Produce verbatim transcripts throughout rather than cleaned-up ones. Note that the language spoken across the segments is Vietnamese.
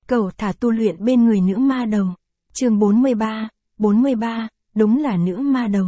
Cẩu thả tu luyện bên người nữ ma đầu. Chương bốn mươi ba, bốn mươi ba, đúng là nữ ma đầu.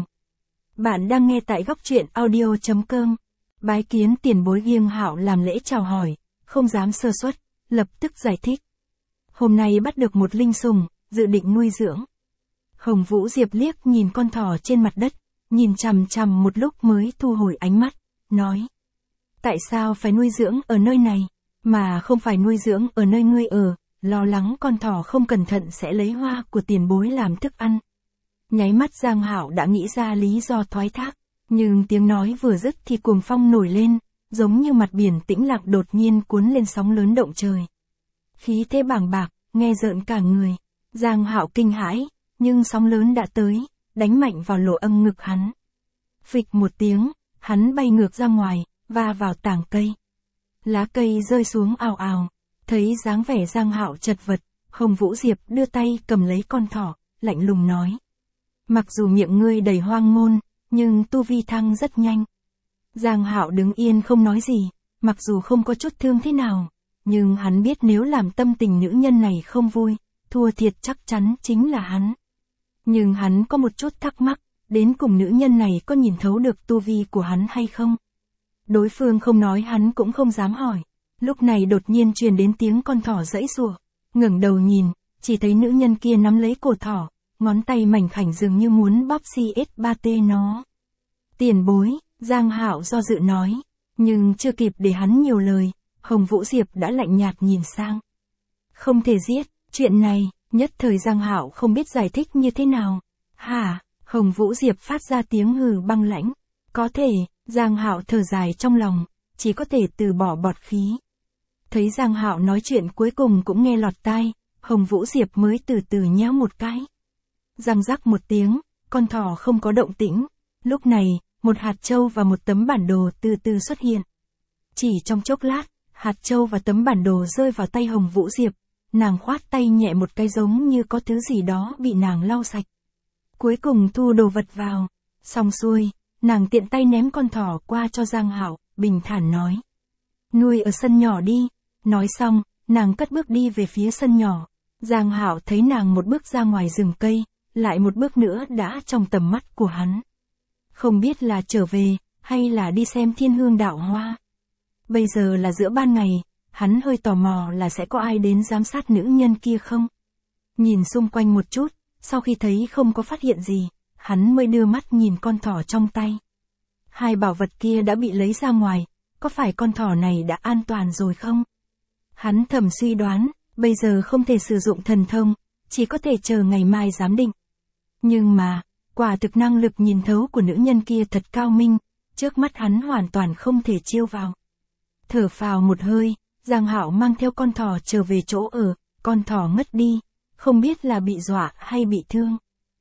Bạn đang nghe tại góc truyện audio chấm com. Bái kiến tiền bối Giêng Hạo làm lễ chào hỏi, không dám sơ suất, lập tức giải thích. Hôm nay bắt được một linh sùng, dự định nuôi dưỡng. Hồng Vũ Diệp liếc nhìn con thỏ trên mặt đất, nhìn chằm chằm một lúc mới thu hồi ánh mắt, nói. Tại sao phải nuôi dưỡng ở nơi này, mà không phải nuôi dưỡng ở nơi ngươi ở, lo lắng con thỏ không cẩn thận sẽ lấy hoa của tiền bối làm thức ăn. Nháy mắt Giang Hạo đã nghĩ ra lý do thoái thác, nhưng tiếng nói vừa dứt thì cuồng phong nổi lên, giống như mặt biển tĩnh lặng đột nhiên cuốn lên sóng lớn động trời. Khí thế bàng bạc, nghe rợn cả người. Giang Hạo kinh hãi, nhưng sóng lớn đã tới, đánh mạnh vào lỗ âm ngực hắn. Phịch một tiếng, hắn bay ngược ra ngoài, va vào tảng cây. Lá cây rơi xuống ào ào, thấy dáng vẻ Giang Hạo chật vật, Hồng Vũ Diệp đưa tay cầm lấy con thỏ, lạnh lùng nói. Mặc dù miệng ngươi đầy hoang ngôn, nhưng tu vi thăng rất nhanh. Giang Hạo đứng yên không nói gì, mặc dù không có chút thương thế nào, nhưng hắn biết nếu làm tâm tình nữ nhân này không vui, thua thiệt chắc chắn chính là hắn. Nhưng hắn có một chút thắc mắc, đến cùng nữ nhân này có nhìn thấu được tu vi của hắn hay không? Đối phương không nói hắn cũng không dám hỏi. Lúc này đột nhiên truyền đến tiếng con thỏ giãy giụa, ngẩng đầu nhìn, chỉ thấy nữ nhân kia nắm lấy cổ thỏ, ngón tay mảnh khảnh dường như muốn bóp xê ét ba tê nó. Tiền bối, Giang Hạo do dự nói, nhưng chưa kịp để hắn nhiều lời, Hồng Vũ Diệp đã lạnh nhạt nhìn sang. Không thể giết, chuyện này, nhất thời Giang Hạo không biết giải thích như thế nào. Hả? Hồng Vũ Diệp phát ra tiếng hừ băng lãnh. Có thể, Giang Hạo thở dài trong lòng, chỉ có thể từ bỏ bọt khí. Thấy Giang Hạo nói chuyện cuối cùng cũng nghe lọt tai, Hồng Vũ Diệp mới từ từ nhéo một cái. Răng rắc một tiếng, con thỏ không có động tĩnh. Lúc này, một hạt châu và một tấm bản đồ từ từ xuất hiện. Chỉ trong chốc lát, hạt châu và tấm bản đồ rơi vào tay Hồng Vũ Diệp. Nàng khoát tay nhẹ một cái giống như có thứ gì đó bị nàng lau sạch. Cuối cùng thu đồ vật vào. Xong xuôi, nàng tiện tay ném con thỏ qua cho Giang Hạo, bình thản nói. Nuôi ở sân nhỏ đi. Nói xong, nàng cất bước đi về phía sân nhỏ. Giang Hạo thấy nàng một bước ra ngoài rừng cây, lại một bước nữa đã trong tầm mắt của hắn. Không biết là trở về, hay là đi xem Thiên Hương Đạo Hoa. Bây giờ là giữa ban ngày, hắn hơi tò mò là sẽ có ai đến giám sát nữ nhân kia không. Nhìn xung quanh một chút, sau khi thấy không có phát hiện gì, hắn mới đưa mắt nhìn con thỏ trong tay. Hai bảo vật kia đã bị lấy ra ngoài, có phải con thỏ này đã an toàn rồi không? Hắn thầm suy đoán, bây giờ không thể sử dụng thần thông, chỉ có thể chờ ngày mai giám định. Nhưng mà, quả thực năng lực nhìn thấu của nữ nhân kia thật cao minh, trước mắt hắn hoàn toàn không thể chiêu vào. Thở phào một hơi, Giang Hạo mang theo con thỏ trở về chỗ ở, con thỏ ngất đi, không biết là bị dọa hay bị thương.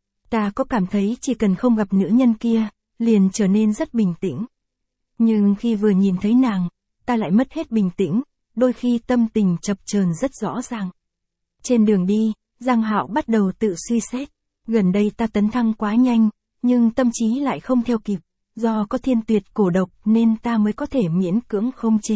Ta có cảm thấy chỉ cần không gặp nữ nhân kia, liền trở nên rất bình tĩnh. Nhưng khi vừa nhìn thấy nàng, ta lại mất hết bình tĩnh, đôi khi tâm tình chập chờn rất rõ ràng. Trên đường đi, Giang Hạo bắt đầu tự suy xét, gần đây ta tấn thăng quá nhanh, nhưng tâm trí lại không theo kịp, do có thiên tuyệt cổ độc nên ta mới có thể miễn cưỡng khống chế.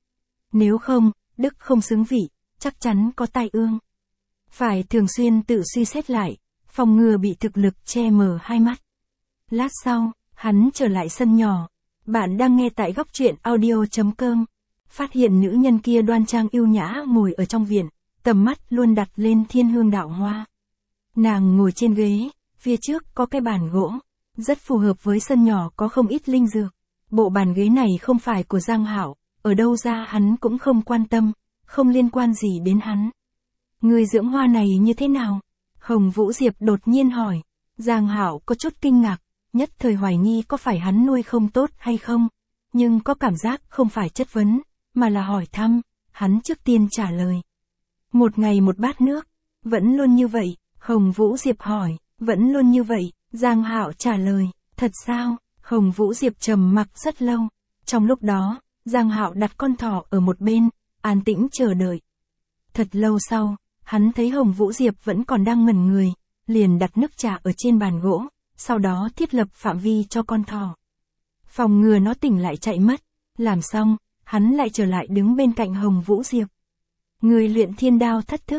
Nếu không, đức không xứng vị, chắc chắn có tai ương. Phải thường xuyên tự suy xét lại, phòng ngừa bị thực lực che mờ hai mắt. Lát sau, hắn trở lại sân nhỏ. Bạn đang nghe tại góc truyện audio chấm com. Phát hiện nữ nhân kia đoan trang yêu nhã ngồi ở trong viện, tầm mắt luôn đặt lên Thiên Hương Đạo Hoa. Nàng ngồi trên ghế, phía trước có cái bàn gỗ, rất phù hợp với sân nhỏ có không ít linh dược. Bộ bàn ghế này không phải của Giang Hạo, ở đâu ra hắn cũng không quan tâm, không liên quan gì đến hắn. Người dưỡng hoa này như thế nào? Hồng Vũ Diệp đột nhiên hỏi. Giang Hạo có chút kinh ngạc, nhất thời hoài nghi có phải hắn nuôi không tốt hay không, nhưng có cảm giác không phải chất vấn, mà là hỏi thăm, hắn trước tiên trả lời. Một ngày một bát nước, vẫn luôn như vậy, Hồng Vũ Diệp hỏi, vẫn luôn như vậy, Giang Hạo trả lời, thật sao? Hồng Vũ Diệp trầm mặc rất lâu, trong lúc đó, Giang Hạo đặt con thỏ ở một bên, an tĩnh chờ đợi. Thật lâu sau, hắn thấy Hồng Vũ Diệp vẫn còn đang ngẩn người, liền đặt nước trà ở trên bàn gỗ, sau đó thiết lập phạm vi cho con thỏ. Phòng ngừa nó tỉnh lại chạy mất, làm xong, hắn lại trở lại đứng bên cạnh Hồng Vũ Diệp. Người luyện thiên đao thất thức,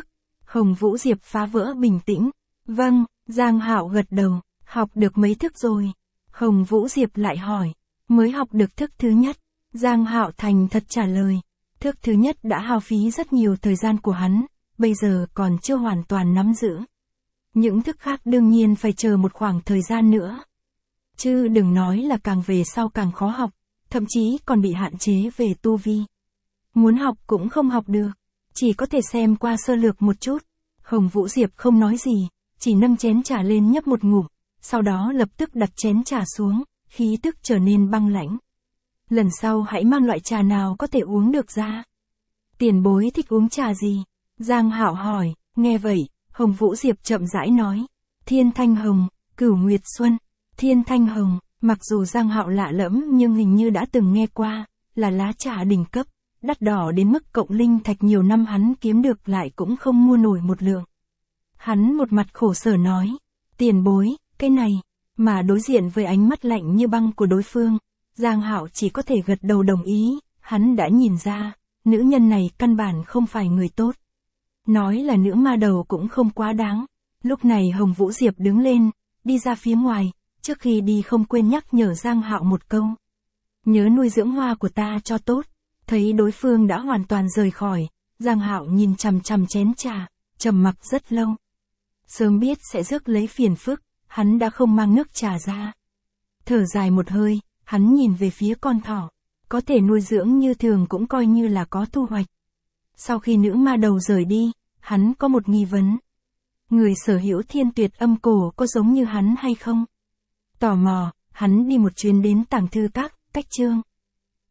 Hồng Vũ Diệp phá vỡ bình tĩnh. Vâng, Giang Hạo gật đầu, học được mấy thức rồi? Hồng Vũ Diệp lại hỏi, mới học được thức thứ nhất. Giang Hạo thành thật trả lời, thức thứ nhất đã hao phí rất nhiều thời gian của hắn, bây giờ còn chưa hoàn toàn nắm giữ. Những thức khác đương nhiên phải chờ một khoảng thời gian nữa. Chứ đừng nói là càng về sau càng khó học, thậm chí còn bị hạn chế về tu vi. Muốn học cũng không học được, chỉ có thể xem qua sơ lược một chút. Hồng Vũ Diệp không nói gì, chỉ nâng chén trà lên nhấp một ngụm, sau đó lập tức đặt chén trà xuống, khí tức trở nên băng lãnh. Lần sau hãy mang loại trà nào có thể uống được ra. Tiền bối thích uống trà gì? Giang Hạo hỏi. Nghe vậy, Hồng Vũ Diệp chậm rãi nói, Thiên Thanh Hồng, Cửu Nguyệt Xuân. Thiên Thanh Hồng, mặc dù Giang Hạo lạ lẫm nhưng hình như đã từng nghe qua, là lá trà đỉnh cấp, đắt đỏ đến mức cộng linh thạch nhiều năm hắn kiếm được lại cũng không mua nổi một lượng. Hắn một mặt khổ sở nói, tiền bối, cái này, mà đối diện với ánh mắt lạnh như băng của đối phương, Giang Hạo chỉ có thể gật đầu đồng ý, hắn đã nhìn ra, nữ nhân này căn bản không phải người tốt. Nói là nữ ma đầu cũng không quá đáng. Lúc này Hồng Vũ Diệp đứng lên, đi ra phía ngoài, trước khi đi không quên nhắc nhở Giang Hạo một câu. Nhớ nuôi dưỡng hoa của ta cho tốt. Thấy đối phương đã hoàn toàn rời khỏi, Giang Hạo nhìn chằm chằm chén trà, trầm mặc rất lâu. Sớm biết sẽ rước lấy phiền phức, hắn đã không mang nước trà ra. Thở dài một hơi, hắn nhìn về phía con thỏ. Có thể nuôi dưỡng như thường cũng coi như là có thu hoạch. Sau khi nữ ma đầu rời đi, hắn có một nghi vấn. Người sở hữu thiên tuyệt âm cổ có giống như hắn hay không? Tò mò, hắn đi một chuyến đến tàng thư các, cách chương.